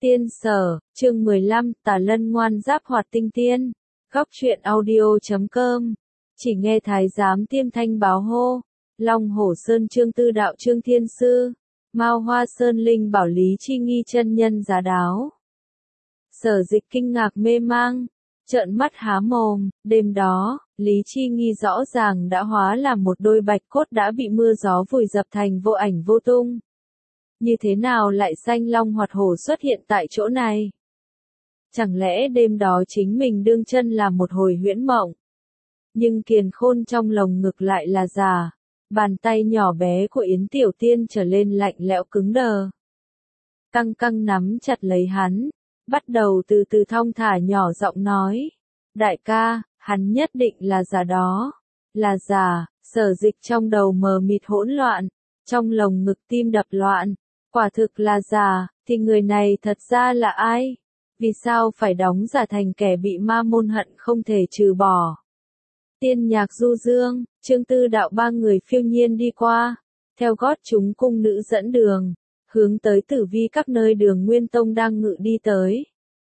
Tiên Sở, chương 15, Tà Lân ngoan giáp hoạt tinh tiên. Góc truyện audio.com. Chỉ nghe thái giám Tiêm Thanh báo hô. Long Hổ Sơn Trương Tư Đạo Trương Thiên Sư. Mao Hoa Sơn Linh Bảo Lý Chi Nghi chân nhân giá đáo. Sở Dịch kinh ngạc mê mang, trợn mắt há mồm. Đêm đó, Lý Chi Nghi rõ ràng đã hóa làm một đôi bạch cốt đã bị mưa gió vùi dập thành vô ảnh vô tung. Như thế nào lại sanh long hoạt hổ xuất hiện tại chỗ này? Chẳng lẽ đêm đó chính mình đương chân là một hồi huyễn mộng? Nhưng Kiền Khôn trong lồng ngực lại là giả. Bàn tay nhỏ bé của Yến Tiểu Tiên trở lên lạnh lẽo cứng đờ. Căng căng nắm chặt lấy hắn, bắt đầu từ từ thong thả nhỏ giọng nói. Đại ca, hắn nhất định là giả đó. Là giả. Sở Dịch trong đầu mờ mịt hỗn loạn, trong lồng ngực tim đập loạn. Quả thực là giả, thì người này thật ra là ai? Vì sao phải đóng giả thành kẻ bị ma môn hận không thể trừ bỏ? Tiên Nhạc Du Dương, Trương Tư Đạo ba người phiêu nhiên đi qua, theo gót chúng cung nữ dẫn đường, hướng tới Tử Vi các nơi Đường Nguyên Tông đang ngự đi tới.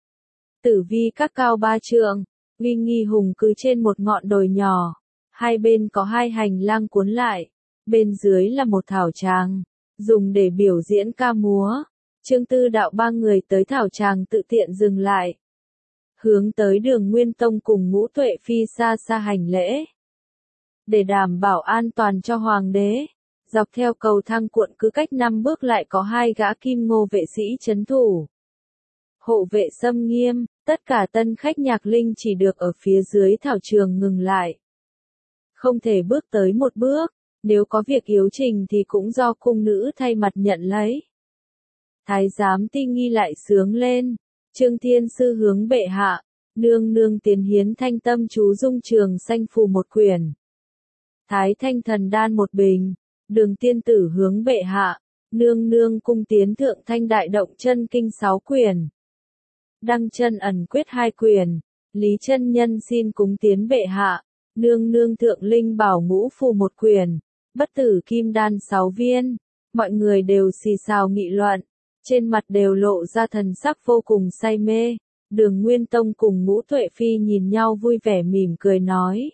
Tử Vi các cao 3 trượng, uy nghi hùng cứ trên một ngọn đồi nhỏ, hai bên có hai hành lang cuốn lại, bên dưới là một thảo tràng, dùng để biểu diễn ca múa. Trương Tư Đạo ba người tới thảo tràng tự tiện dừng lại, hướng tới Đường Nguyên Tông cùng Ngũ Tuệ Phi xa xa hành lễ. Để đảm bảo an toàn cho hoàng đế, dọc theo cầu thang cuộn cứ cách 5 bước lại có hai gã kim ngô vệ sĩ trấn thủ. Hộ vệ xâm nghiêm, tất cả tân khách nhạc linh chỉ được ở phía dưới thảo trường ngừng lại. Không thể bước tới một bước, nếu có việc yếu trình thì cũng do cung nữ thay mặt nhận lấy. Thái giám Ti Nghi lại sướng lên. Trương Thiên Sư hướng bệ hạ, nương nương tiền hiến thanh tâm chú dung trường sanh phù một quyển. Thái thanh thần đan một bình. Đường tiên tử hướng bệ hạ, nương nương cung tiến thượng thanh đại động chân kinh 6 quyển. Đăng chân ẩn quyết 2 quyển. Lý chân nhân xin cúng tiến bệ hạ, nương nương thượng linh bảo ngũ phù một quyển. Bất tử kim đan 6 viên. Mọi người đều xì xào nghị luận, trên mặt đều lộ ra thần sắc vô cùng say mê. Đường Nguyên Tông cùng Ngũ Tuệ Phi nhìn nhau vui vẻ mỉm cười nói.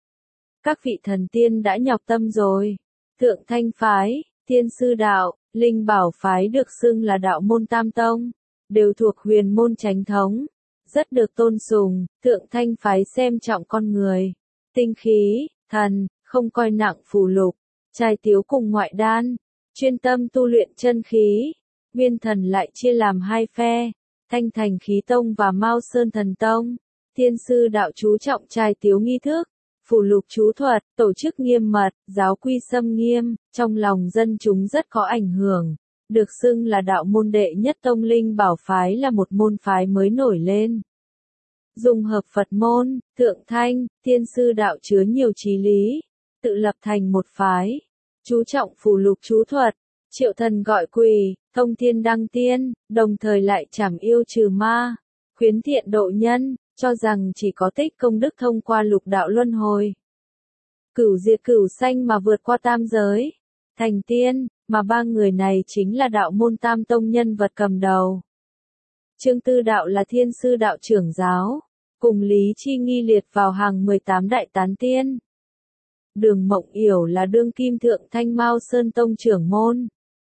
Các vị thần tiên đã nhọc tâm rồi. Thượng Thanh Phái, Thiên Sư Đạo, Linh Bảo Phái được xưng là đạo môn tam tông, đều thuộc huyền môn chánh thống, rất được tôn sùng. Thượng Thanh Phái xem trọng con người, tinh khí, thần, không coi nặng phù lục, trai tiếu cùng ngoại đan, chuyên tâm tu luyện chân khí. Nguyên Thần lại chia làm 2 phe, Thanh Thành Khí Tông và Mao Sơn Thần Tông. Thiên Sư Đạo chú trọng trai tiếu nghi thức, phù lục chú thuật, tổ chức nghiêm mật, giáo quy xâm nghiêm, trong lòng dân chúng rất có ảnh hưởng. Được xưng là đạo môn đệ nhất tông. Linh Bảo Phái là một môn phái mới nổi lên. Dùng hợp Phật môn, Thượng Thanh, Thiên Sư Đạo chứa nhiều chí lý, tự lập thành một phái, chú trọng phù lục chú thuật, triệu thần gọi quỷ, thông thiên đăng tiên, đồng thời lại trảm yêu trừ ma, khuyến thiện độ nhân, cho rằng chỉ có tích công đức thông qua lục đạo luân hồi, cửu diệt cửu sanh mà vượt qua tam giới, thành tiên, mà ba người này chính là đạo môn tam tông nhân vật cầm đầu. Trương Tư Đạo là Thiên Sư Đạo trưởng giáo, cùng Lý Chi Nghi liệt vào hàng 18 đại tán tiên. Đường Mộng Yểu là đương kim Thượng Thanh Mao Sơn Tông trưởng môn.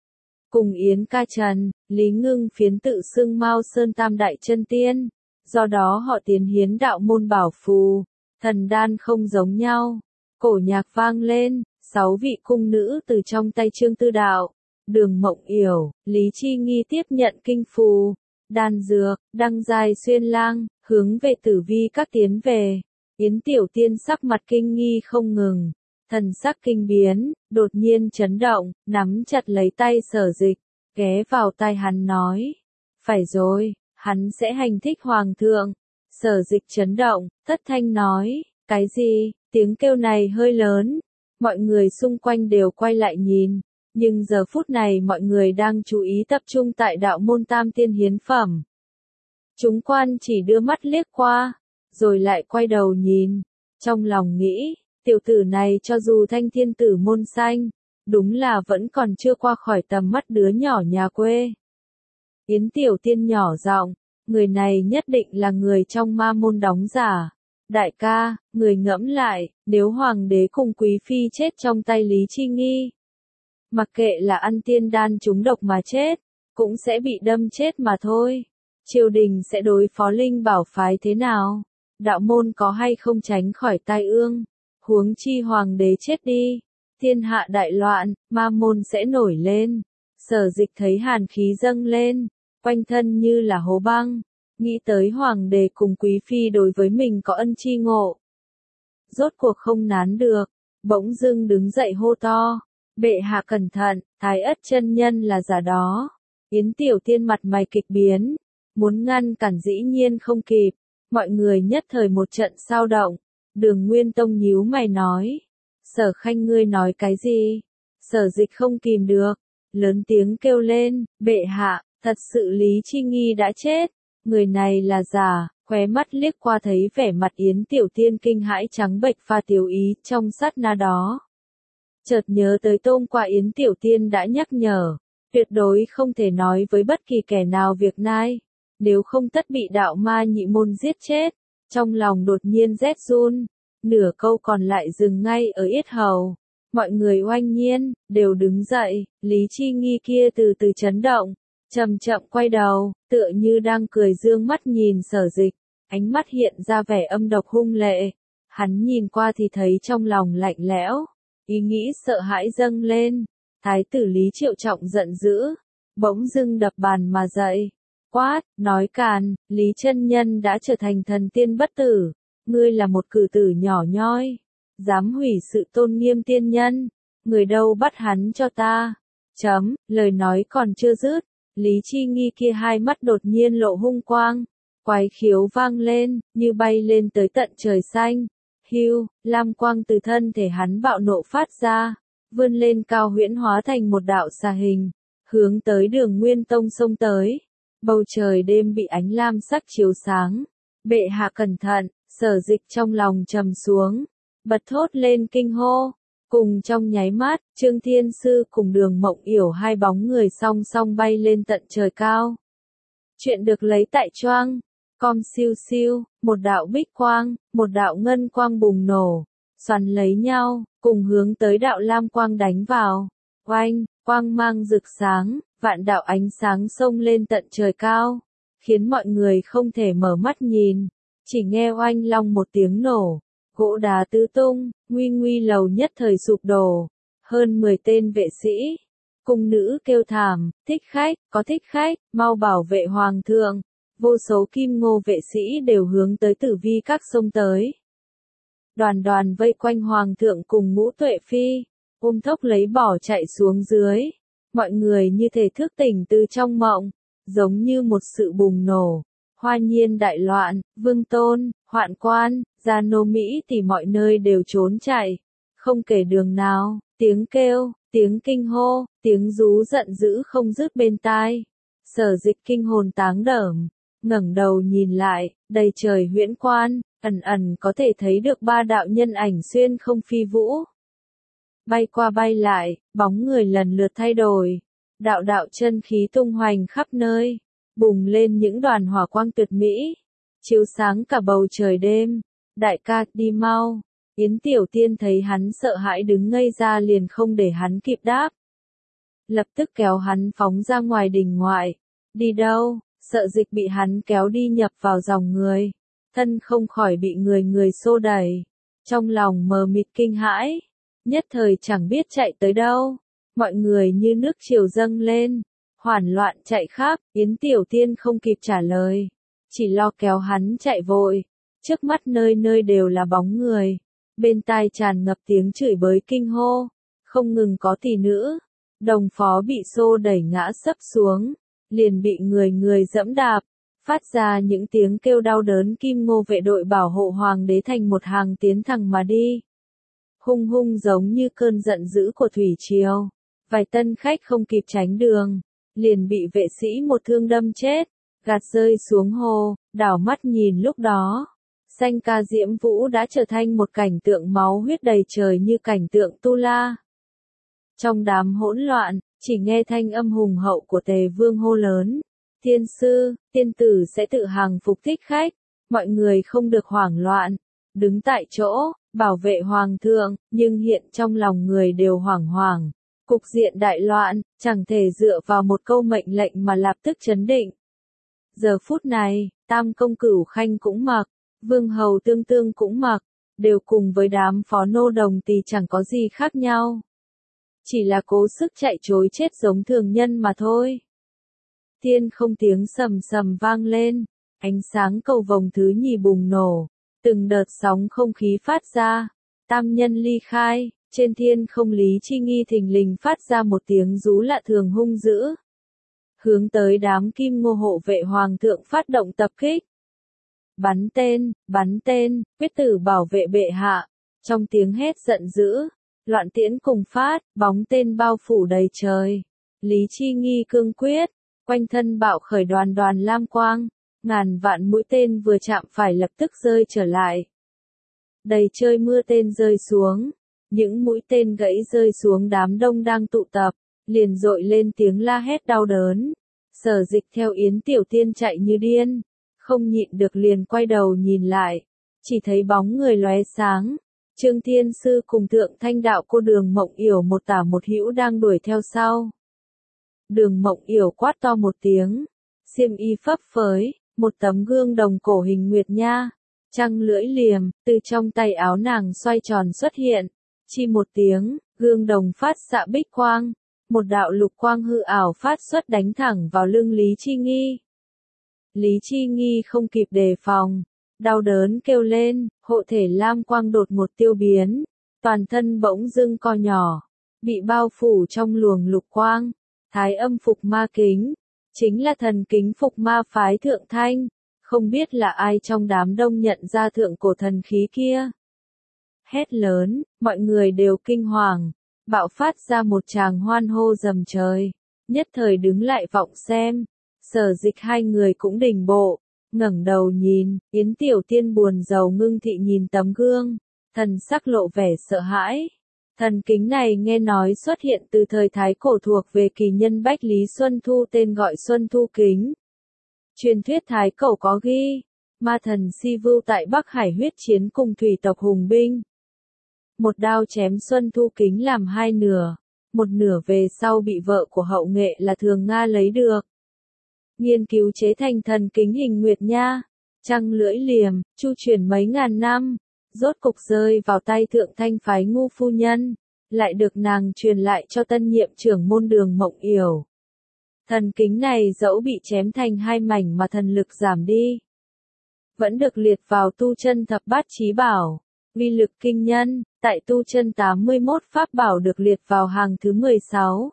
Cùng Yến Ca Trần, Lý Ngưng Phiến tự xưng Mao Sơn Tam Đại Chân Tiên, do đó họ tiến hiến đạo môn bảo phù, thần đan không giống nhau. Cổ nhạc vang lên, 6 vị cung nữ từ trong tay Trương Tư Đạo, Đường Mộng Yểu, Lý Chi Nghi tiếp nhận kinh phù, đan dược, đăng giai xuyên lang, hướng về Tử Vi các tiến về. Yến Tiểu Tiên sắc mặt kinh nghi không ngừng, thần sắc kinh biến, đột nhiên chấn động, nắm chặt lấy tay Sở Dịch, ghé vào tai hắn nói. Phải rồi, hắn sẽ hành thích hoàng thượng. Sở Dịch chấn động, thất thanh nói. Cái gì? Tiếng kêu này hơi lớn. Mọi người xung quanh đều quay lại nhìn. Nhưng giờ phút này mọi người đang chú ý tập trung tại đạo môn tam tiên hiến phẩm. Chúng quan chỉ đưa mắt liếc qua, rồi lại quay đầu nhìn. Trong lòng nghĩ, tiểu tử này cho dù thanh thiên tử môn xanh, đúng là vẫn còn chưa qua khỏi tầm mắt đứa nhỏ nhà quê. Yến Tiểu Tiên nhỏ giọng, người này nhất định là người trong ma môn đóng giả. Đại ca, người ngẫm lại, nếu hoàng đế cùng quý phi chết trong tay Lý Chi Nghi, mặc kệ là ăn tiên đan trúng độc mà chết, cũng sẽ bị đâm chết mà thôi. Triều đình sẽ đối phó Linh Bảo phái thế nào? Đạo môn có hay không tránh khỏi tai ương? Huống chi hoàng đế chết đi, thiên hạ đại loạn, ma môn sẽ nổi lên. Sở Dịch thấy hàn khí dâng lên, quanh thân như là hố băng, nghĩ tới hoàng đế cùng quý phi đối với mình có ân chi ngộ. Rốt cuộc không nán được, bỗng dưng đứng dậy hô to, bệ hạ cẩn thận, Thái Ất chân nhân là giả đó. Yến Tiểu Tiên mặt mày kịch biến, muốn ngăn cản dĩ nhiên không kịp, mọi người nhất thời một trận sao động. Đường Nguyên Tông nhíu mày nói, Sở Khanh ngươi nói cái gì? Sở Dịch không kìm được, lớn tiếng kêu lên, bệ hạ, thật sự Lý Chi Nghi đã chết, người này là giả. Khóe mắt liếc qua thấy vẻ mặt Yến Tiểu Tiên kinh hãi trắng bệch pha tiểu ý trong sát na đó. Chợt nhớ tới hôm qua Yến Tiểu Tiên đã nhắc nhở, tuyệt đối không thể nói với bất kỳ kẻ nào việc này, nếu không tất bị đạo ma nhị môn giết chết. Trong lòng đột nhiên rét run, nửa câu còn lại dừng ngay ở yết hầu. Mọi người oanh nhiên, đều đứng dậy, Lý Chi Nghi kia từ từ chấn động, chậm chậm quay đầu, tựa như đang cười dương mắt nhìn Sở Dịch, ánh mắt hiện ra vẻ âm độc hung lệ. Hắn nhìn qua thì thấy trong lòng lạnh lẽo, ý nghĩ sợ hãi dâng lên. Thái tử Lý Triệu Trọng giận dữ, bỗng dưng đập bàn mà dậy, quát, nói càn, Lý chân nhân đã trở thành thần tiên bất tử, ngươi là một cử tử nhỏ nhoi, dám hủy sự tôn nghiêm tiên nhân, người đâu bắt hắn cho ta. Lời nói còn chưa dứt, Lý Chi Nghi kia hai mắt đột nhiên lộ hung quang, quái khiếu vang lên, như bay lên tới tận trời xanh. Hưu, lam quang từ thân thể hắn bạo nộ phát ra, vươn lên cao huyễn hóa thành một đạo xà hình, hướng tới Đường Nguyên Tông xông tới. Bầu trời đêm bị ánh lam sắc chiếu sáng. Bệ hạ cẩn thận, Sở Dịch trong lòng trầm xuống, bật thốt lên kinh hô. Cùng trong nháy mắt, Trương Thiên Sư cùng Đường Mộng Yểu hai bóng người song song bay lên tận trời cao. Chuyện được lấy tại Choang com siêu siêu, một đạo bích quang, một đạo ngân quang bùng nổ, xoắn lấy nhau, cùng hướng tới đạo lam quang đánh vào. Oanh, quang mang rực sáng, vạn đạo ánh sáng xông lên tận trời cao, khiến mọi người không thể mở mắt nhìn. Chỉ nghe oanh long một tiếng nổ, gỗ đá tứ tung, nguy nguy lầu nhất thời sụp đổ. Hơn 10 tên vệ sĩ, cung nữ kêu thảm, thích khách, có thích khách, mau bảo vệ hoàng thượng. Vô số kim ngô vệ sĩ đều hướng tới Tử Vi các sông tới. Đoàn đoàn vây quanh hoàng thượng cùng Ngũ Tuệ Phi, ôm thốc lấy bỏ chạy xuống dưới. Mọi người như thể thức tỉnh từ trong mộng, giống như một sự bùng nổ. Hoa nhiên đại loạn, Vương Tôn, Hoạn Quan, Gia Nô Mỹ thì mọi nơi đều trốn chạy. Không kể đường nào, tiếng kêu, tiếng kinh hô, tiếng rú giận dữ không dứt bên tai. Sở Dịch kinh hồn táng đởm, ngẩng đầu nhìn lại, đầy trời huyễn quan, ẩn ẩn có thể thấy được ba đạo nhân ảnh xuyên không phi vũ. Bay qua bay lại, bóng người lần lượt thay đổi, đạo đạo chân khí tung hoành khắp nơi, bùng lên những đoàn hỏa quang tuyệt mỹ, chiếu sáng cả bầu trời đêm. Đại ca, đi mau. Yến Tiểu Tiên thấy hắn sợ hãi đứng ngây ra liền không để hắn kịp đáp. Lập tức kéo hắn phóng ra ngoài đình ngoại. Đi đâu? Sợ Dịch bị hắn kéo đi nhập vào dòng người. Thân không khỏi bị người xô đẩy. Trong lòng mờ mịt kinh hãi. Nhất thời chẳng biết chạy tới đâu. Mọi người như nước triều dâng lên. Hoảng loạn chạy khắp. Yến Tiểu Tiên không kịp trả lời. Chỉ lo kéo hắn chạy vội. Trước mắt nơi nơi đều là bóng người. Bên tai tràn ngập tiếng chửi bới kinh hô. Không ngừng có tỷ nữ. Đồng phó bị xô đẩy ngã sấp xuống. Liền bị người dẫm đạp. Phát ra những tiếng kêu đau đớn. Kim Ngô vệ đội bảo hộ hoàng đế thành một hàng tiến thẳng mà đi. Hung hung giống như cơn giận dữ của thủy triều. Vài tân khách không kịp tránh đường. Liền bị vệ sĩ một thương đâm chết. Gạt rơi xuống hồ. Đảo mắt nhìn lúc đó. Xanh ca diễm vũ đã trở thành một cảnh tượng máu huyết đầy trời như cảnh tượng Tu La. Trong đám hỗn loạn, chỉ nghe thanh âm hùng hậu của Tề Vương hô lớn. Tiên sư, tiên tử sẽ tự hàng phục thích khách, mọi người không được hoảng loạn, đứng tại chỗ, bảo vệ hoàng thượng, nhưng hiện trong lòng người đều hoảng hoảng. Cục diện đại loạn, chẳng thể dựa vào một câu mệnh lệnh mà lập tức chấn định. Giờ phút này, Tam công Cửu Khanh cũng mặc, Vương hầu Tương Tương cũng mặc, đều cùng với đám phó nô đồng tỳ chẳng có gì khác nhau. Chỉ là cố sức chạy trối chết giống thường nhân mà thôi. Thiên không tiếng sầm sầm vang lên, ánh sáng cầu vồng thứ nhì bùng nổ, từng đợt sóng không khí phát ra, tam nhân ly khai, trên thiên không Lý Chi Nghi thình lình phát ra một tiếng rú lạ thường hung dữ. Hướng tới đám kim ngô hộ vệ hoàng thượng phát động tập kích. Bắn tên, quyết tử bảo vệ bệ hạ, trong tiếng hét giận dữ, loạn tiễn cùng phát, bóng tên bao phủ đầy trời. Lý Chi Nghi cương quyết, quanh thân bạo khởi đoàn đoàn lam quang, ngàn vạn mũi tên vừa chạm phải lập tức rơi trở lại. Đầy trời mưa tên rơi xuống, những mũi tên gãy rơi xuống đám đông đang tụ tập, liền dội lên tiếng la hét đau đớn. Sở Dịch theo Yến Tiểu Tiên chạy như điên, không nhịn được liền quay đầu nhìn lại, chỉ thấy bóng người lóe sáng. Trương Thiên Sư cùng Thượng Thanh Đạo Cô Đường Mộng Yểu một tả một hữu đang đuổi theo sau. Đường Mộng Yểu quát to một tiếng, xiêm y phấp phới, một tấm gương đồng cổ hình nguyệt nha, trăng lưỡi liềm, từ trong tay áo nàng xoay tròn xuất hiện, chi một tiếng, gương đồng phát xạ bích quang, một đạo lục quang hư ảo phát xuất đánh thẳng vào lưng Lý Chi Nghi. Lý Chi Nghi không kịp đề phòng, đau đớn kêu lên, hộ thể lam quang đột một tiêu biến, toàn thân bỗng dưng co nhỏ, bị bao phủ trong luồng lục quang. Thái âm phục ma kính, chính là thần kính phục ma phái Thượng Thanh, không biết là ai trong đám đông nhận ra thượng cổ thần khí kia. Hét lớn, mọi người đều kinh hoàng, bạo phát ra một tràng hoan hô rầm trời, nhất thời đứng lại vọng xem. Sở Dịch hai người cũng đình bộ, ngẩng đầu nhìn, Yến Tiểu Tiên buồn rầu ngưng thị nhìn tấm gương, thần sắc lộ vẻ sợ hãi. Thần kính này nghe nói xuất hiện từ thời Thái Cổ thuộc về kỳ nhân Bách Lý Xuân Thu, tên gọi Xuân Thu Kính. Truyền thuyết Thái Cổ có ghi, ma thần Si Vưu tại Bắc Hải huyết chiến cùng thủy tộc hùng binh. Một đao chém Xuân Thu Kính làm hai nửa, một nửa về sau bị vợ của hậu nghệ là Thường Nga lấy được. Nghiên cứu chế thành thần kính hình nguyệt nha, trăng lưỡi liềm, chu truyền mấy ngàn năm, rốt cục rơi vào tay Thượng Thanh phái Ngu phu nhân, lại được nàng truyền lại cho tân nhiệm trưởng môn Đường Mộng Yểu. Thần kính này dẫu bị chém thành hai mảnh mà thần lực giảm đi, vẫn được liệt vào tu chân thập bát chí bảo, uy lực kinh nhân, tại tu chân 81 pháp bảo được liệt vào hàng thứ 16.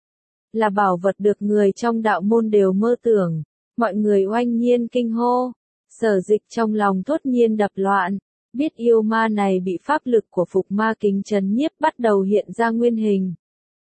Là bảo vật được người trong đạo môn đều mơ tưởng, mọi người oanh nhiên kinh hô. Sở Dịch trong lòng thốt nhiên đập loạn, biết yêu ma này bị pháp lực của phục ma kính trấn nhiếp bắt đầu hiện ra nguyên hình.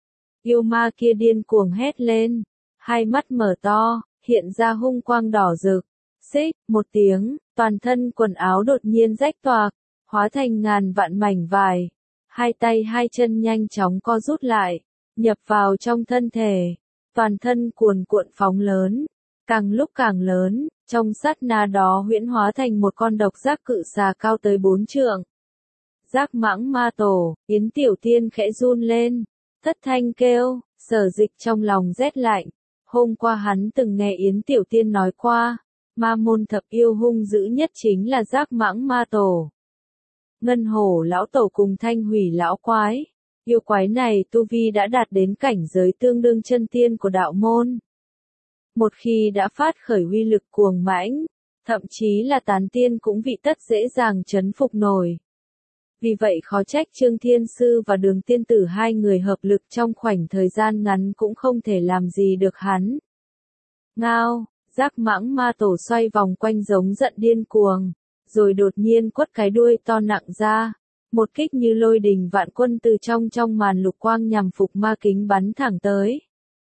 Yêu ma kia điên cuồng hét lên, hai mắt mở to, hiện ra hung quang đỏ rực. Xích, một tiếng, toàn thân quần áo đột nhiên rách toạc, hóa thành ngàn vạn mảnh vải. Hai tay hai chân nhanh chóng co rút lại, nhập vào trong thân thể, toàn thân cuồn cuộn phóng lớn, càng lúc càng lớn, trong sát na đó huyễn hóa thành một con độc giác cự xà cao tới 4 trượng. Giác mãng ma tổ, Yến Tiểu Tiên khẽ run lên, thất thanh kêu, Sở Dịch trong lòng rét lạnh. Hôm qua hắn từng nghe Yến Tiểu Tiên nói qua, ma môn thập yêu hung dữ nhất chính là giác mãng ma tổ. Ngân hổ lão tổ cùng thanh hủy lão quái. Yêu quái này tu vi đã đạt đến cảnh giới tương đương chân tiên của đạo môn. Một khi đã phát khởi uy lực cuồng mãnh, thậm chí là tán tiên cũng vị tất dễ dàng chấn phục nổi. Vì vậy khó trách Trương Thiên Sư và Đường Tiên Tử hai người hợp lực trong khoảnh thời gian ngắn cũng không thể làm gì được hắn. Ngao, giác mãng ma tổ xoay vòng quanh giống giận điên cuồng, rồi đột nhiên quất cái đuôi to nặng ra. Một kích như lôi đình vạn quân từ trong màn lục quang nhằm phục ma kính bắn thẳng tới.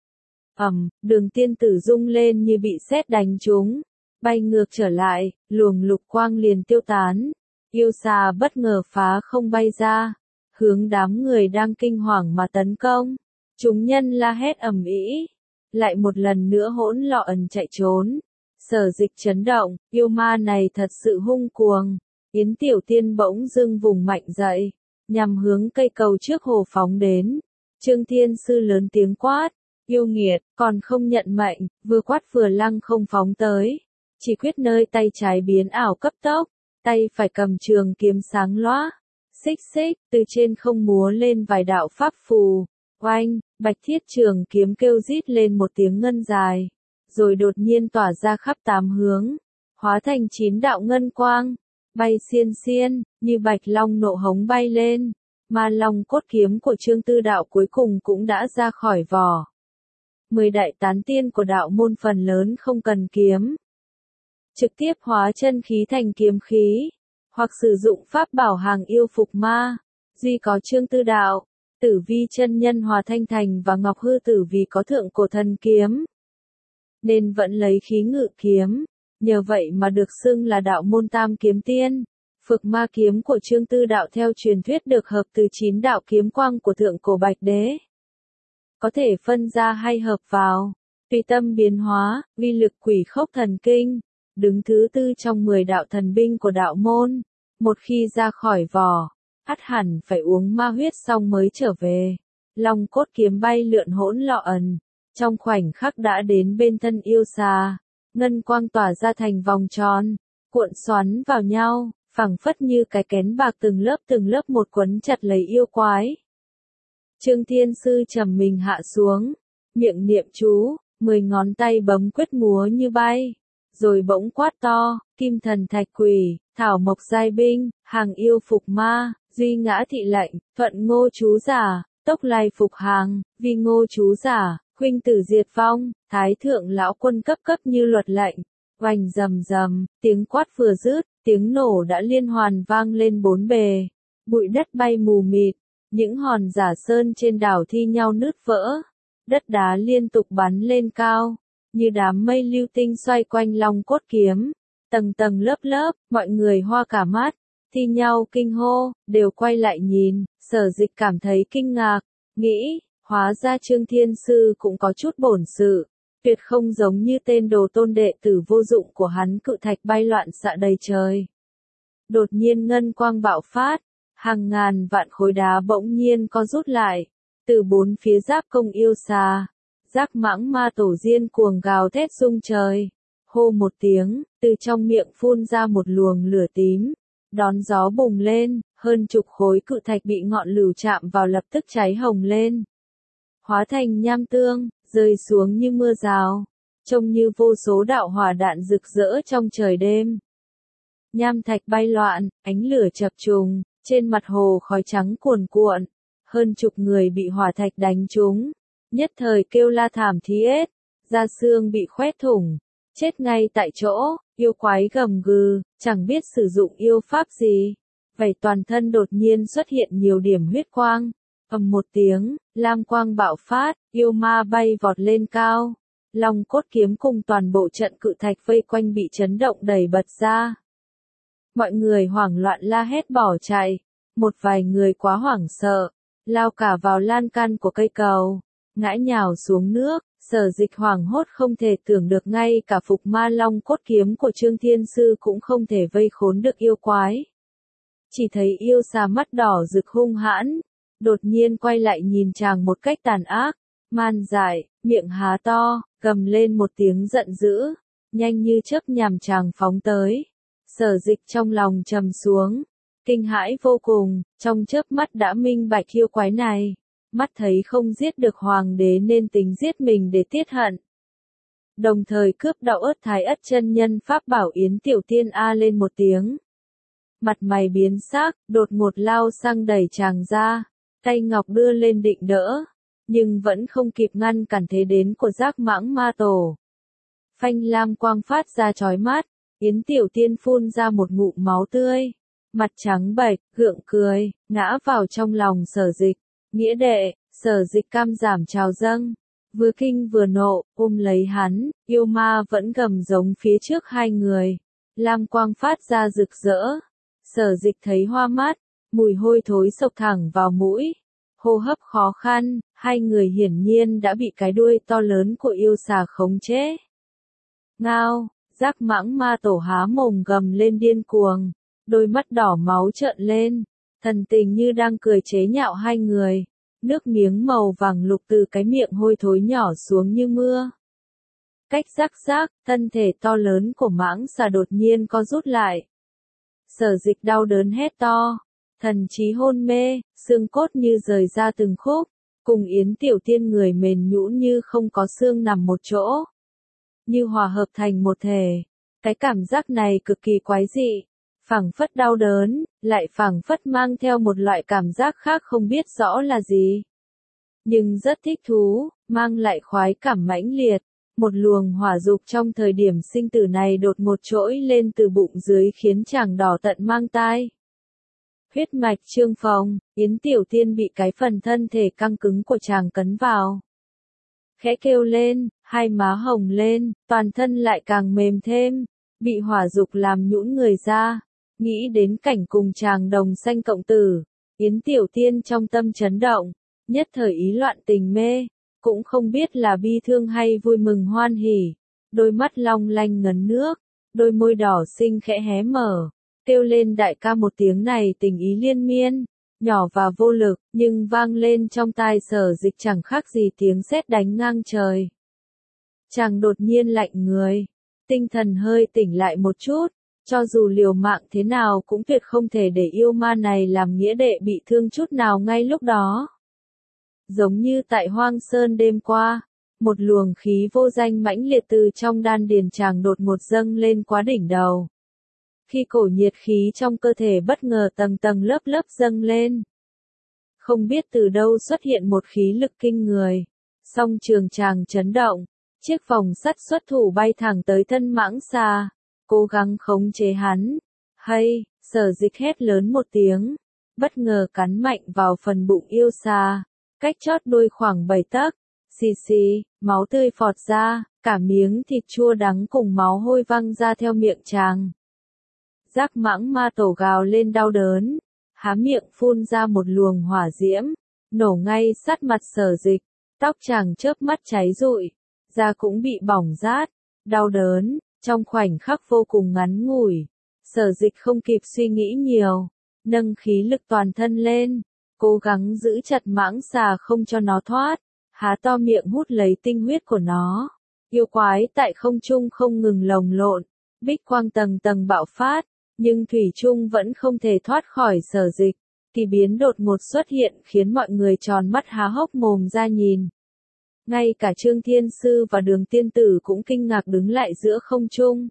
Đường Tiên Tử rung lên như bị sét đánh trúng, bay ngược trở lại, luồng lục quang liền tiêu tán. Yêu xà bất ngờ phá không bay ra, hướng đám người đang kinh hoàng mà tấn công. Chúng nhân la hét ầm ĩ, lại một lần nữa hỗn loạn chạy trốn. Sở Dịch chấn động, yêu ma này thật sự hung cuồng. Yến Tiểu Tiên bỗng dưng vùng mạnh dậy, nhằm hướng cây cầu trước hồ phóng đến. Trương Thiên Sư lớn tiếng quát, yêu nghiệt, còn không nhận mệnh, vừa quát vừa lăng không phóng tới. Chỉ quyết nơi tay trái biến ảo cấp tốc, tay phải cầm trường kiếm sáng loá. Xích xích, từ trên không múa lên vài đạo pháp phù. Oanh, bạch thiết trường kiếm kêu rít lên một tiếng ngân dài, rồi đột nhiên tỏa ra khắp 8 hướng, hóa thành 9 đạo ngân quang, bay xiên xiên, như bạch long nộ hống bay lên. Ma long cốt kiếm của Trương Tư Đạo cuối cùng cũng đã ra khỏi vỏ. 10 đại tán tiên của đạo môn phần lớn không cần kiếm, trực tiếp hóa chân khí thành kiếm khí, hoặc sử dụng pháp bảo hàng yêu phục ma. Duy có Trương Tư Đạo, Tử Vi chân nhân Hòa Thanh Thành và Ngọc Hư Tử vì có thượng cổ thần kiếm, nên vẫn lấy khí ngự kiếm, nhờ vậy mà được xưng là đạo môn tam kiếm tiên. Phược ma kiếm của Trương Tư Đạo theo truyền thuyết được hợp từ 9 đạo kiếm quang của thượng cổ Bạch Đế. Có thể phân ra hay hợp vào, tùy tâm biến hóa, uy lực quỷ khốc thần kinh, đứng thứ 4 trong 10 đạo thần binh của đạo môn. Một khi ra khỏi vỏ, ắt hẳn phải uống ma huyết xong mới trở về. Long cốt kiếm bay lượn hỗn loạn, trong khoảnh khắc đã đến bên thân yêu xà. Ngân quang tỏa ra thành vòng tròn, cuộn xoắn vào nhau, phẳng phất như cái kén bạc từng lớp một quấn chặt lấy yêu quái. Trương Thiên Sư trầm mình hạ xuống, miệng niệm chú, 10 ngón tay bấm quyết múa như bay, rồi bỗng quát to, kim thần thạch quỷ, thảo mộc giai binh, hàng yêu phục ma, duy ngã thị lệnh, thuận ngô chú giả, tốc lai phục hàng, vi ngô chú giả, khuynh tử diệt vong, thái thượng lão quân cấp như luật lệnh. Oanh rầm rầm, tiếng quát vừa dứt, tiếng nổ đã liên hoàn vang lên bốn bề. Bụi đất bay mù mịt, những hòn giả sơn trên đảo thi nhau nứt vỡ. Đất đá liên tục bắn lên cao, như đám mây lưu tinh xoay quanh long cốt kiếm. Tầng tầng lớp, mọi người hoa cả mắt, thi nhau kinh hô, đều quay lại nhìn. Sở Dịch cảm thấy kinh ngạc, nghĩ, hóa ra Trương Thiên Sư cũng có chút bổn sự. Tuyệt không giống như tên đồ tôn đệ tử vô dụng của hắn, cự thạch bay loạn xạ đầy trời. Đột nhiên ngân quang bạo phát, hàng ngàn vạn khối đá bỗng nhiên co rút lại, từ bốn phía giáp công yêu xà. Giác mãng ma tổ diên cuồng gào thét rung trời. Hô một tiếng, từ trong miệng phun ra một luồng lửa tím, đón gió bùng lên, hơn chục khối cự thạch bị ngọn lửa chạm vào lập tức cháy hồng lên, hóa thành nham tương, rơi xuống như mưa rào, trông như vô số đạo hỏa đạn rực rỡ trong trời đêm. Nham thạch bay loạn, ánh lửa chập trùng, trên mặt hồ khói trắng cuồn cuộn, hơn chục người bị hỏa thạch đánh trúng, nhất thời kêu la thảm thiết, da xương bị khoét thủng, chết ngay tại chỗ. Yêu quái gầm gừ, chẳng biết sử dụng yêu pháp gì, vậy toàn thân đột nhiên xuất hiện nhiều điểm huyết quang. Ầm một tiếng, lam quang bạo phát, yêu ma bay vọt lên cao. Long cốt kiếm cùng toàn bộ trận cự thạch vây quanh bị chấn động đẩy bật ra. Mọi người hoảng loạn la hét bỏ chạy. Một vài người quá hoảng sợ, lao cả vào lan can của cây cầu, ngã nhào xuống nước. Sở Dịch hoảng hốt không thể tưởng được ngay cả phục ma long cốt kiếm của Trương Thiên Sư cũng không thể vây khốn được yêu quái. Chỉ thấy yêu xà mắt đỏ rực hung hãn, đột nhiên quay lại nhìn chàng một cách tàn ác, man dại, miệng há to, gầm lên một tiếng giận dữ, nhanh như chớp nhằm chàng phóng tới. Sở Dịch trong lòng trầm xuống, kinh hãi vô cùng, trong chớp mắt đã minh bạch yêu quái này. Mắt thấy không giết được hoàng đế nên tính giết mình để tiết hận. Đồng thời cướp đạo ớt thái ất chân nhân pháp bảo Yến Tiểu Tiên a lên một tiếng. Mặt mày biến sắc, đột ngột lao sang đẩy chàng ra, tay ngọc đưa lên định đỡ, nhưng vẫn không kịp ngăn cản thế đến của giác mãng ma tổ. Phanh lam quang phát ra chói mắt, Yến Tiểu Tiên phun ra một ngụm máu tươi, mặt trắng bệch, gượng cười, ngã vào trong lòng Sở Dịch. Nghĩa đệ, Sở Dịch cam giảm trào dâng, vừa kinh vừa nộ, ôm lấy hắn. Yêu ma vẫn gầm giống phía trước hai người, lam quang phát ra rực rỡ. Sở Dịch thấy hoa mắt, mùi hôi thối xộc thẳng vào mũi, hô hấp khó khăn, hai người hiển nhiên đã bị cái đuôi to lớn của yêu xà khống chế. Ngao, Giác Mãng Ma Tổ há mồm gầm lên điên cuồng, đôi mắt đỏ máu trợn lên, thần tình như đang cười chế nhạo hai người, nước miếng màu vàng lục từ cái miệng hôi thối nhỏ xuống như mưa. Cách rắc rác, thân thể to lớn của mãng xà đột nhiên co rút lại. Sở Dịch đau đớn hét to, thần trí hôn mê, xương cốt như rời ra từng khúc, cùng Yến Tiểu Tiên người mềm nhũn như không có xương nằm một chỗ, như hòa hợp thành một thể. Cái cảm giác này cực kỳ quái dị, phảng phất đau đớn, lại phảng phất mang theo một loại cảm giác khác không biết rõ là gì. Nhưng rất thích thú, mang lại khoái cảm mãnh liệt. Một luồng hỏa dục trong thời điểm sinh tử này đột ngột trỗi lên từ bụng dưới khiến chàng đỏ tận mang tai. Huyết mạch trương phồng, Yến Tiểu Tiên bị cái phần thân thể căng cứng của chàng cấn vào. Khẽ kêu lên, hai má hồng lên, toàn thân lại càng mềm thêm, bị hỏa dục làm nhũn người ra. Nghĩ đến cảnh cùng chàng đồng sanh cộng tử, Yến Tiểu Tiên trong tâm chấn động, nhất thời ý loạn tình mê. Cũng không biết là bi thương hay vui mừng hoan hỉ, đôi mắt long lanh ngấn nước, đôi môi đỏ xinh khẽ hé mở, kêu lên đại ca một tiếng này tình ý liên miên, nhỏ và vô lực, nhưng vang lên trong tai Sở Dịch chẳng khác gì tiếng sét đánh ngang trời. Chàng đột nhiên lạnh người, tinh thần hơi tỉnh lại một chút, cho dù liều mạng thế nào cũng tuyệt không thể để yêu ma này làm nghĩa đệ bị thương chút nào ngay lúc đó. Giống như tại Hoang Sơn đêm qua, một luồng khí vô danh mãnh liệt từ trong đan điền chàng đột ngột dâng lên quá đỉnh đầu. Khi cổ nhiệt khí trong cơ thể bất ngờ tầng tầng lớp lớp dâng lên. Không biết từ đâu xuất hiện một khí lực kinh người. Song trường chàng chấn động, chiếc vòng sắt xuất thủ bay thẳng tới thân mãng xà, cố gắng khống chế hắn. Hay, Sở Dịch hét lớn một tiếng, bất ngờ cắn mạnh vào phần bụng yêu xà. Cách chót đuôi khoảng 7 tấc, xì xì, máu tươi phọt ra, cả miếng thịt chua đắng cùng máu hôi văng ra theo miệng chàng. Giác Mãng Ma Tổ gào lên đau đớn, há miệng phun ra một luồng hỏa diễm, nổ ngay sát mặt Sở Dịch, tóc chàng chớp mắt cháy rụi, da cũng bị bỏng rát, đau đớn, trong khoảnh khắc vô cùng ngắn ngủi. Sở Dịch không kịp suy nghĩ nhiều, nâng khí lực toàn thân lên. Cố gắng giữ chặt mãng xà không cho nó thoát, há to miệng hút lấy tinh huyết của nó. Yêu quái tại không trung không ngừng lồng lộn, bích quang tầng tầng bạo phát, nhưng thủy chung vẫn không thể thoát khỏi Sở Dịch. Kỳ biến đột ngột xuất hiện khiến mọi người tròn mắt há hốc mồm ra nhìn. Ngay cả Trương Thiên Sư và Đường Tiên Tử cũng kinh ngạc đứng lại giữa không trung.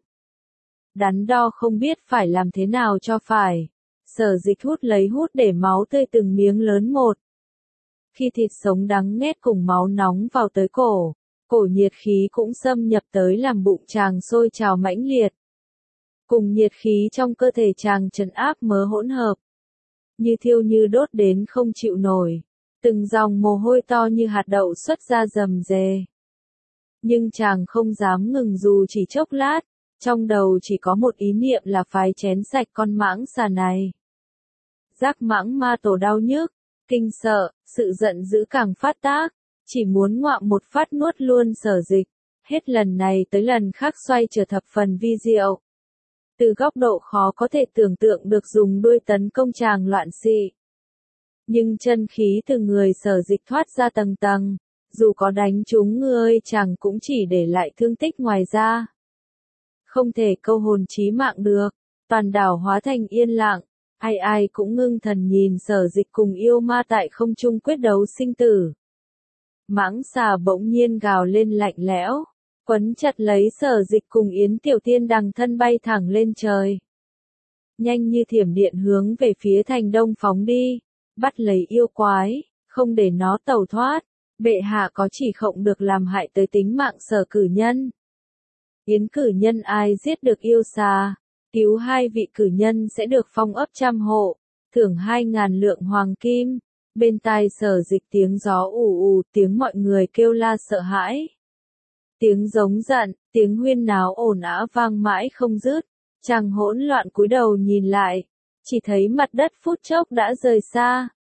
Đắn đo không biết phải làm thế nào cho phải. Sở Dịch hút lấy hút để máu tươi từng miếng lớn một. Khi thịt sống đắng nghét cùng máu nóng vào tới cổ, cổ nhiệt khí cũng xâm nhập tới làm bụng chàng sôi trào mãnh liệt. Cùng nhiệt khí trong cơ thể chàng trấn áp mớ hỗn hợp. Như thiêu như đốt đến không chịu nổi. Từng dòng mồ hôi to như hạt đậu xuất ra rầm rề. Nhưng chàng không dám ngừng dù chỉ chốc lát. Trong đầu chỉ có một ý niệm là phải chén sạch con mãng xà này. Giác Mãng Ma Tổ đau nhức, kinh sợ, sự giận dữ càng phát tác, chỉ muốn ngoạm một phát nuốt luôn Sở Dịch, hết lần này tới lần khác xoay trở thập phần vi diệu. Từ góc độ khó có thể tưởng tượng được dùng đuôi tấn công chàng loạn xị. Nhưng chân khí từ người Sở Dịch thoát ra tầng tầng, dù có đánh trúng người chàng cũng chỉ để lại thương tích ngoài ra. Không thể câu hồn chí mạng được, toàn đảo hóa thành yên lặng. Ai ai cũng ngưng thần nhìn Sở Dịch cùng yêu ma tại không trung quyết đấu sinh tử. Mãng xà bỗng nhiên gào lên lạnh lẽo, quấn chặt lấy Sở Dịch cùng Yến Tiểu Tiên đằng thân bay thẳng lên trời. Nhanh như thiểm điện hướng về phía thành đông phóng đi, bắt lấy yêu quái, không để nó tẩu thoát. Bệ hạ có chỉ khổng được làm hại tới tính mạng Sở cử nhân. Yến cử nhân ai giết được yêu xà, cứu 2 vị cử nhân sẽ được phong ấp 100 hộ, thưởng 2.000 lượng hoàng kim. Bên tai Sở Dịch tiếng gió ù ù, tiếng mọi người kêu la sợ hãi. Tiếng giống giận, tiếng huyên náo ồn ào vang mãi không dứt. Chàng hỗn loạn cúi đầu nhìn lại, chỉ thấy mặt đất phút chốc đã rời xa,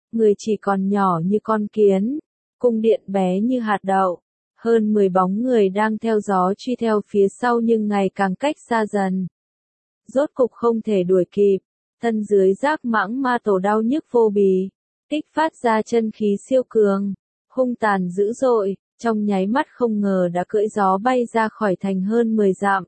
người chỉ còn nhỏ như con kiến, cung điện bé như hạt đậu. Hơn 10 bóng người đang theo gió truy theo phía sau nhưng ngày càng cách xa dần. Rốt cục không thể đuổi kịp, thân dưới giác mãng ma tổ đau nhức vô bì, kích phát ra chân khí siêu cường, hung tàn dữ dội, trong nháy mắt không ngờ đã cưỡi gió bay ra khỏi thành hơn 10 dặm.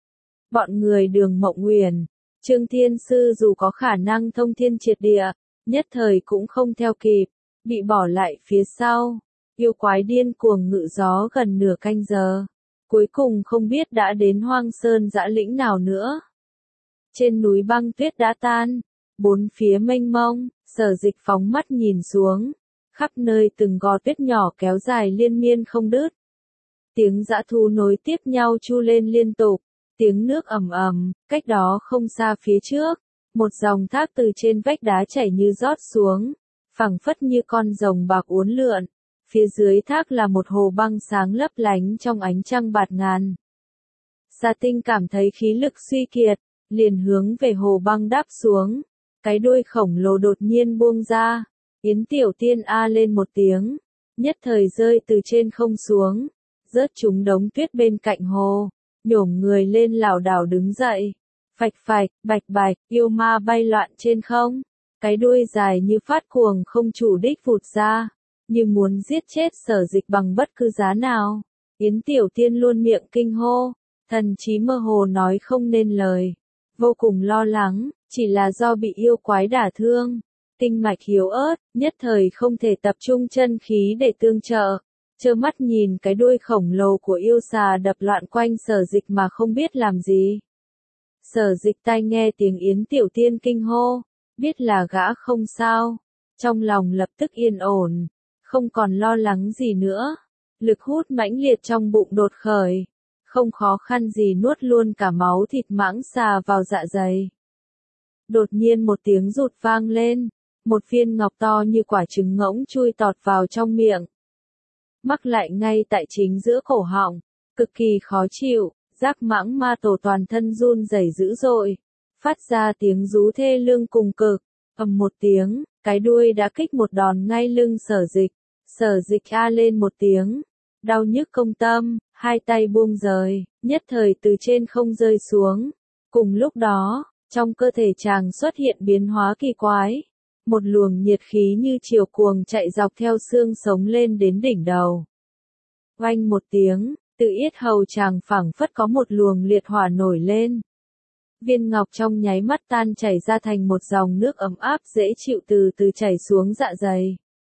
Bọn người Đường Mộng Uyển, Trương Thiên Sư dù có khả năng thông thiên triệt địa, nhất thời cũng không theo kịp, bị bỏ lại phía sau. Yêu quái điên cuồng ngự gió gần nửa canh giờ, cuối cùng không biết đã đến Hoang Sơn dã lĩnh nào nữa. Trên núi băng tuyết đã tan, bốn phía mênh mông, Sở Dịch phóng mắt nhìn xuống, khắp nơi từng gò tuyết nhỏ kéo dài liên miên không đứt. Tiếng dã thú nối tiếp nhau chu lên liên tục, tiếng nước ầm ầm, cách đó không xa phía trước, một dòng thác từ trên vách đá chảy như rót xuống, phẳng phất như con rồng bạc uốn lượn. Phía dưới thác là một hồ băng sáng lấp lánh trong ánh trăng bạt ngàn. Sa Tinh cảm thấy khí lực suy kiệt, liền hướng về hồ băng đáp xuống. Cái đuôi khổng lồ đột nhiên buông ra. Yến Tiểu Tiên a lên một tiếng, nhất thời rơi từ trên không xuống, rớt trúng đống tuyết bên cạnh hồ, nhổm người lên lảo đảo đứng dậy. Phạch phạch, bạch bạch, yêu ma bay loạn trên không. Cái đuôi dài như phát cuồng không chủ đích vụt ra, như muốn giết chết Sở Dịch bằng bất cứ giá nào. Yến Tiểu Tiên luôn miệng kinh hô, thần trí mơ hồ nói không nên lời, vô cùng lo lắng, chỉ là do bị yêu quái đả thương, tinh mạch yếu ớt, nhất thời không thể tập trung chân khí để tương trợ, trơ mắt nhìn cái đuôi khổng lồ của yêu xà đập loạn quanh Sở Dịch mà không biết làm gì. Sở Dịch tai nghe tiếng Yến Tiểu Tiên kinh hô, biết là gã không sao, trong lòng lập tức yên ổn, không còn lo lắng gì nữa. Lực hút mãnh liệt trong bụng đột khởi, không khó khăn gì nuốt luôn cả máu thịt mãng xà vào dạ dày. Đột nhiên một tiếng rụt vang lên, một viên ngọc to như quả trứng ngỗng chui tọt vào trong miệng, mắc lại ngay tại chính giữa cổ họng, cực kỳ khó chịu. Giác mãng ma tổ toàn thân run rẩy dữ dội, phát ra tiếng rú thê lương cùng cực. Ầm một tiếng, cái đuôi đã kích một đòn ngay lưng Sở Dịch. Sở Dịch a lên một tiếng, đau nhức công tâm, hai tay buông rời, nhất thời từ trên không rơi xuống. Cùng lúc đó, trong cơ thể chàng xuất hiện biến hóa kỳ quái, một luồng nhiệt khí như triều cuồng chạy dọc theo xương sống lên đến đỉnh đầu. Oanh một tiếng, từ yết hầu chàng phảng phất có một luồng liệt hỏa nổi lên. Viên ngọc trong nháy mắt tan chảy ra thành một dòng nước ấm áp dễ chịu từ từ chảy xuống dạ dày.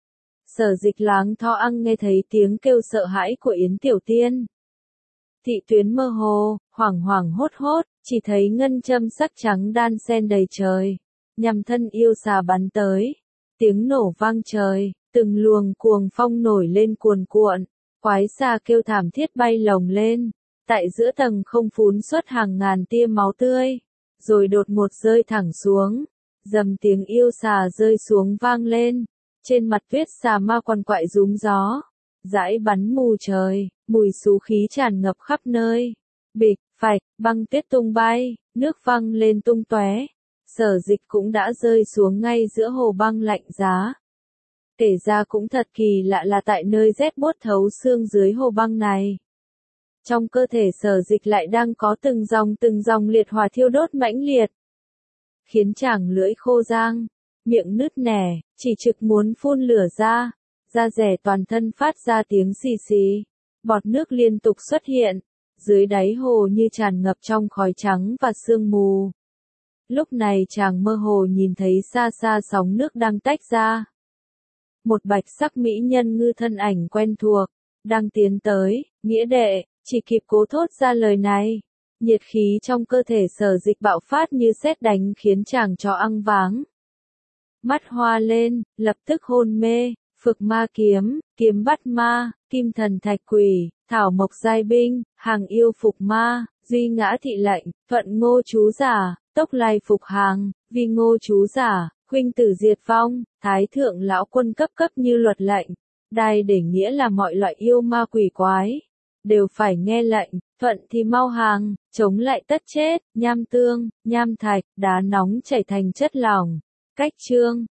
Sở Dịch láng tho ăng nghe thấy tiếng kêu sợ hãi của Yến Tiểu Tiên. Thị tuyến mơ hồ, hoảng hoảng hốt hốt, chỉ thấy ngân châm sắc trắng đan xen đầy trời, nhằm thân yêu xà bắn tới. Tiếng nổ vang trời, từng luồng cuồng phong nổi lên cuồn cuộn, quái xà kêu thảm thiết bay lồng lên. Tại giữa tầng không phún xuất hàng ngàn tia máu tươi, rồi đột ngột rơi thẳng xuống. Dầm tiếng yêu xà rơi xuống vang lên, trên mặt tuyết xà ma quằn quại rúm gió, dãi bắn mù trời, mùi xú khí tràn ngập khắp nơi. Bịch, phạch, băng tuyết tung bay, nước văng lên tung tóe. Sở Dịch cũng đã rơi xuống ngay giữa hồ băng lạnh giá. Kể ra cũng thật kỳ lạ là tại nơi rét buốt thấu xương dưới hồ băng này, trong cơ thể Sở Dịch lại đang có từng dòng liệt hỏa thiêu đốt mãnh liệt, khiến chàng lưỡi khô rang, miệng nứt nẻ, chỉ trực muốn phun lửa ra, da rẻ toàn thân phát ra tiếng xì xì, bọt nước liên tục xuất hiện, dưới đáy hồ như tràn ngập trong khói trắng và sương mù. Lúc này chàng mơ hồ nhìn thấy xa xa sóng nước đang tách ra. Một bạch sắc mỹ nhân ngư thân ảnh quen thuộc, đang tiến tới. Nghĩa đệ, chỉ kịp cố thốt ra lời này. Nhiệt khí trong cơ thể Sở Dịch bạo phát như sét đánh khiến chàng cho ăng váng. Mắt hoa lên, lập tức hôn mê. Phược ma kiếm, kiếm bắt ma, kim thần thạch quỷ, thảo mộc giai binh, hàng yêu phục ma, duy ngã thị lệnh, thuận ngô chú giả, tốc lai phục hàng, vi ngô chú giả, khuynh tử diệt vong, thái thượng lão quân cấp cấp như luật lệnh. Đài để nghĩa là mọi loại yêu ma quỷ quái đều phải nghe lệnh, thuận thì mau hàng, chống lại tất chết. Nham tương, nham thạch, đá nóng chảy thành chất lỏng. Cách chương